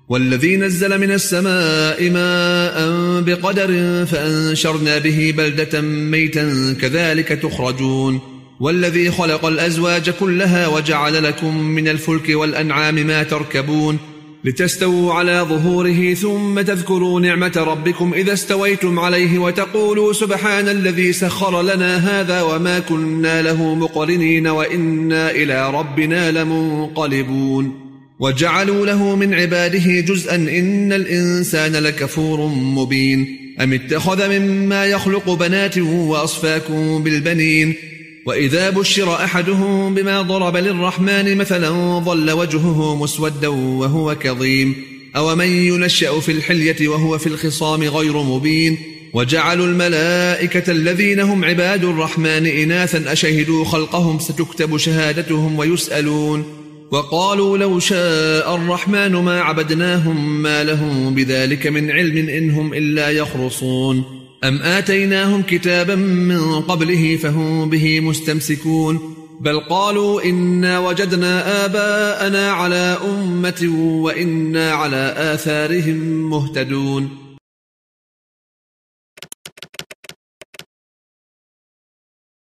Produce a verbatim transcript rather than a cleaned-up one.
والذي نزل من السماء ماء بقدر فأنشرنا به بلدة ميتا كذلك تخرجون والذي خلق الأزواج كلها وجعل لكم من الفلك والأنعام ما تركبون لتستووا على ظهوره ثم تذكروا نعمة ربكم إذا استويتم عليه وتقولوا سبحان الذي سخر لنا هذا وما كنا له مقرنين وإنا إلى ربنا لمنقلبون وجعلوا له من عباده جزءا إن الإنسان لكفور مبين أم اتخذ مما يخلق بنات وأصفاكم بالبنين وإذا بشر أحدهم بما ضرب للرحمن مثلا ظل وجهه مسودا وهو كظيم أومن ينشأ في الحلية وهو في الخصام غير مبين وجعلوا الملائكة الذين هم عباد الرحمن إناثا أشهدوا خلقهم ستكتب شهادتهم ويسألون وقالوا لو شاء الرحمن ما عبدناهم ما لهم بذلك من علم إنهم إلا يخرصون أم آتيناهم كتابا من قبله فهم به مستمسكون بل قالوا إنا وجدنا آباءنا على أمة وإنا على آثارهم مهتدون